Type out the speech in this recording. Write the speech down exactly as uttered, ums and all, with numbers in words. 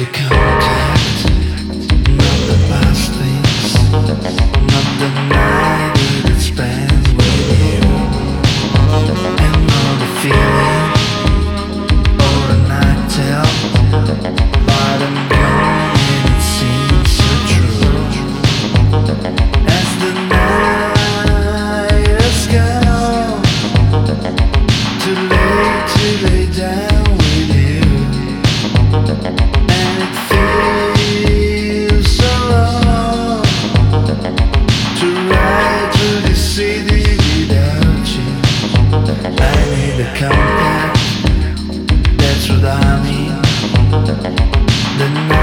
contact, not the past things, not the night that it spent with you, and not the feeling or a night tell, but I'm gone and it seems so true. As the night has come, too late to lay down with you, and it feels so long to ride through the city without you. I need a contact, that's what I mean. The night